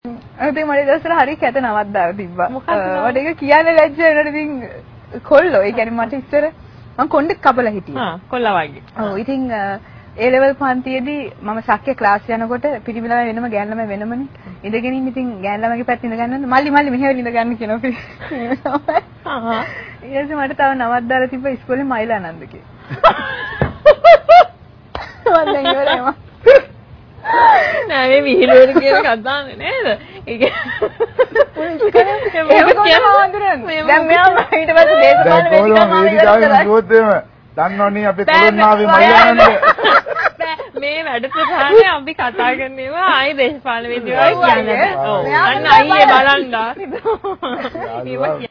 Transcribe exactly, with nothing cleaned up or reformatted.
අතේ මට දවසට හරි කැත නවක් දාලා තිබ්බා. මට ඒක කියන්න ලැජ්ජ වෙනට ඉතින් කොල්ලෝ. ඒ කියන්නේ මට ඉස්සර මම කොණ්ඩේ කපලා හිටියා. හා කොල්ලා වගේ. ඔව් ඉතින් ඒ ලෙවල් පන්තියේදී මම සක්කේ ක්ලාස් යනකොට පිටිබිලා වෙනම ගෑන් ළමයි වෙනමනේ. ඉඳගෙන ඉන්න ඉතින් ගෑන් ළමයිගේ පැත්ත ඉඳ ගන්නන්න මල්ලි මල්ලි මෙහෙවල ඉඳ ගන්න කියනවා. හා ඊට පස්සේ මට තව නවක් දාලා තිබ්බා ඉස්කෝලේ මයිලානන්ද කියලා. මම දැන් ඉවරයි මම. නෑ මේ විහිළුවට කියන කතානේ නේද? ඒක ඒක කියන්නේ දැන් මෙයා ඊට පස්සේ දේශපාලන වේදිකාව මම දන්නවනේ අපේ කොළොන්නාවේ මයිලානන්ද මේ වැඩසටහනේ අපි කතා කරන්නේවා ආයි දේශපාලන වේදිකාවයි කියන්නේ. ඔව්. අන්න අයියේ බලන්න.